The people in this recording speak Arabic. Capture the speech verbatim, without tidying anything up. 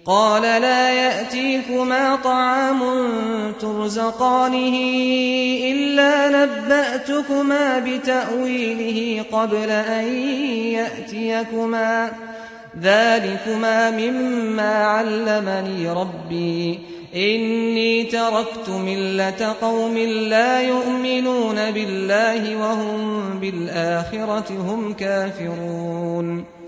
قال لا يأتيكما طعام ترزقانه إلا نبأتكما بتأويله قبل أن يأتيكما ذلكما مما علمني ربي إني تركت ملة قوم لا يؤمنون بالله وهم بالآخرة هم كافرون